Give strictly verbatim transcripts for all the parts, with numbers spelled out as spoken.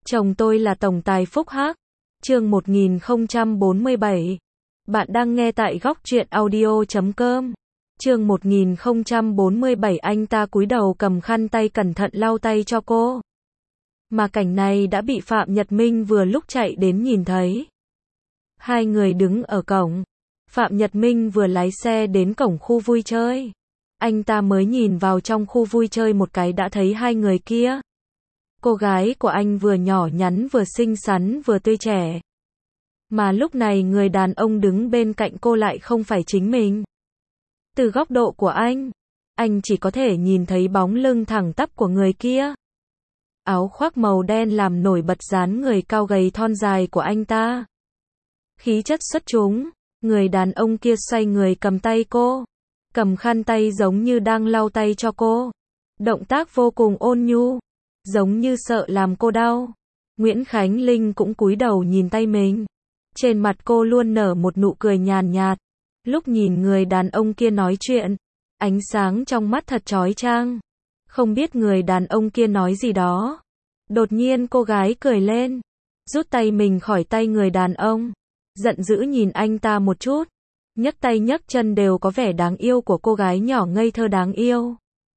Chồng tôi là tổng tài Phúc Hắc. Chương một nghìn không trăm bốn mươi bảy. Bạn đang nghe tại góc truyện audio chấm com. Chương một nghìn không trăm bốn mươi bảy. Anh ta cúi đầu cầm khăn tay cẩn thận lau tay cho cô. Mà cảnh này đã bị Phạm Nhật Minh vừa lúc chạy đến nhìn thấy. Hai người đứng ở cổng. Phạm Nhật Minh vừa lái xe đến cổng khu vui chơi. Anh ta mới nhìn vào trong khu vui chơi một cái đã thấy hai người kia. Cô gái của anh vừa nhỏ nhắn vừa xinh xắn vừa tươi trẻ. Mà lúc này người đàn ông đứng bên cạnh cô lại không phải chính mình. Từ góc độ của anh, anh chỉ có thể nhìn thấy bóng lưng thẳng tắp của người kia. Áo khoác màu đen làm nổi bật dáng người cao gầy thon dài của anh ta. Khí chất xuất chúng, người đàn ông kia xoay người cầm tay cô. Cầm khăn tay giống như đang lau tay cho cô. Động tác vô cùng ôn nhu, giống như sợ làm cô đau. Nguyễn Khánh Linh cũng cúi đầu nhìn tay mình. Trên mặt cô luôn nở một nụ cười nhàn nhạt. Lúc nhìn người đàn ông kia nói chuyện, ánh sáng trong mắt thật chói chang. Không biết người đàn ông kia nói gì đó. Đột nhiên cô gái cười lên, rút tay mình khỏi tay người đàn ông. Giận dữ nhìn anh ta một chút. Nhấc tay nhấc chân đều có vẻ đáng yêu của cô gái nhỏ ngây thơ đáng yêu.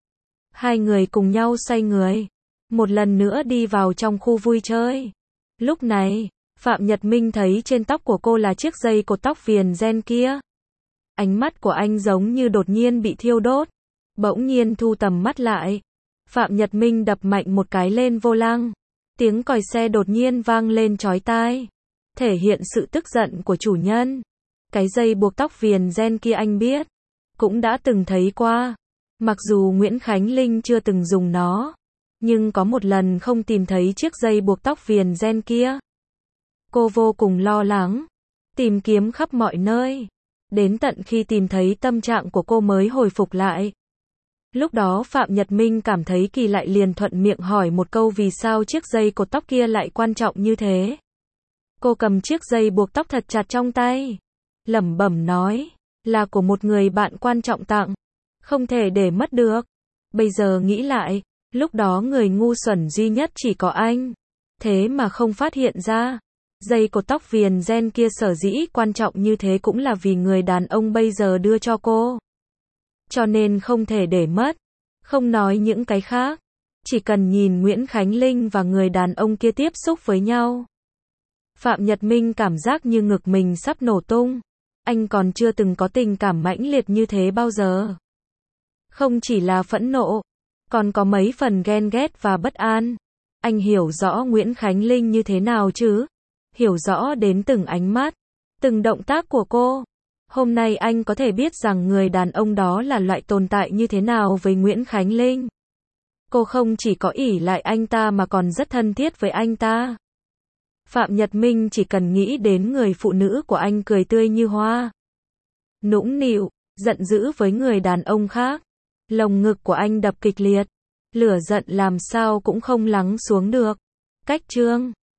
Hai người cùng nhau xoay người. Một lần nữa đi vào trong khu vui chơi. Lúc này, Phạm Nhật Minh thấy trên tóc của cô là chiếc dây cột tóc viền ren kia. Ánh mắt của anh giống như đột nhiên bị thiêu đốt. Bỗng nhiên thu tầm mắt lại. Phạm Nhật Minh đập mạnh một cái lên vô lăng. Tiếng còi xe đột nhiên vang lên chói tai. Thể hiện sự tức giận của chủ nhân. Cái dây buộc tóc viền ren kia anh biết. Cũng đã từng thấy qua. Mặc dù Nguyễn Khánh Linh chưa từng dùng nó. Nhưng có một lần không tìm thấy chiếc dây buộc tóc viền ren kia. Cô vô cùng lo lắng. Tìm kiếm khắp mọi nơi. Đến tận khi tìm thấy tâm trạng của cô mới hồi phục lại. Lúc đó Phạm Nhật Minh cảm thấy kỳ lại liền thuận miệng hỏi một câu vì sao chiếc dây cột tóc kia lại quan trọng như thế. Cô cầm chiếc dây buộc tóc thật chặt trong tay. Lẩm bẩm nói, là của một người bạn quan trọng tặng. Không thể để mất được. Bây giờ nghĩ lại, lúc đó người ngu xuẩn duy nhất chỉ có anh. Thế mà không phát hiện ra. Dây cột tóc viền ren kia sở dĩ quan trọng như thế cũng là vì người đàn ông bây giờ đưa cho cô. Cho nên không thể để mất. Không nói những cái khác. Chỉ cần nhìn Nguyễn Khánh Linh và người đàn ông kia tiếp xúc với nhau. Phạm Nhật Minh cảm giác như ngực mình sắp nổ tung. Anh còn chưa từng có tình cảm mãnh liệt như thế bao giờ. Không chỉ là phẫn nộ, còn có mấy phần ghen ghét và bất an. Anh hiểu rõ Nguyễn Khánh Linh như thế nào chứ? Hiểu rõ đến từng ánh mắt, từng động tác của cô. Hôm nay anh có thể biết rằng người đàn ông đó là loại tồn tại như thế nào với Nguyễn Khánh Linh. Cô không chỉ có ỷ lại anh ta mà còn rất thân thiết với anh ta. Phạm Nhật Minh chỉ cần nghĩ đến người phụ nữ của anh cười tươi như hoa. Nũng nịu, giận dữ với người đàn ông khác. Lồng ngực của anh đập kịch liệt. Lửa giận làm sao cũng không lắng xuống được. Cách chương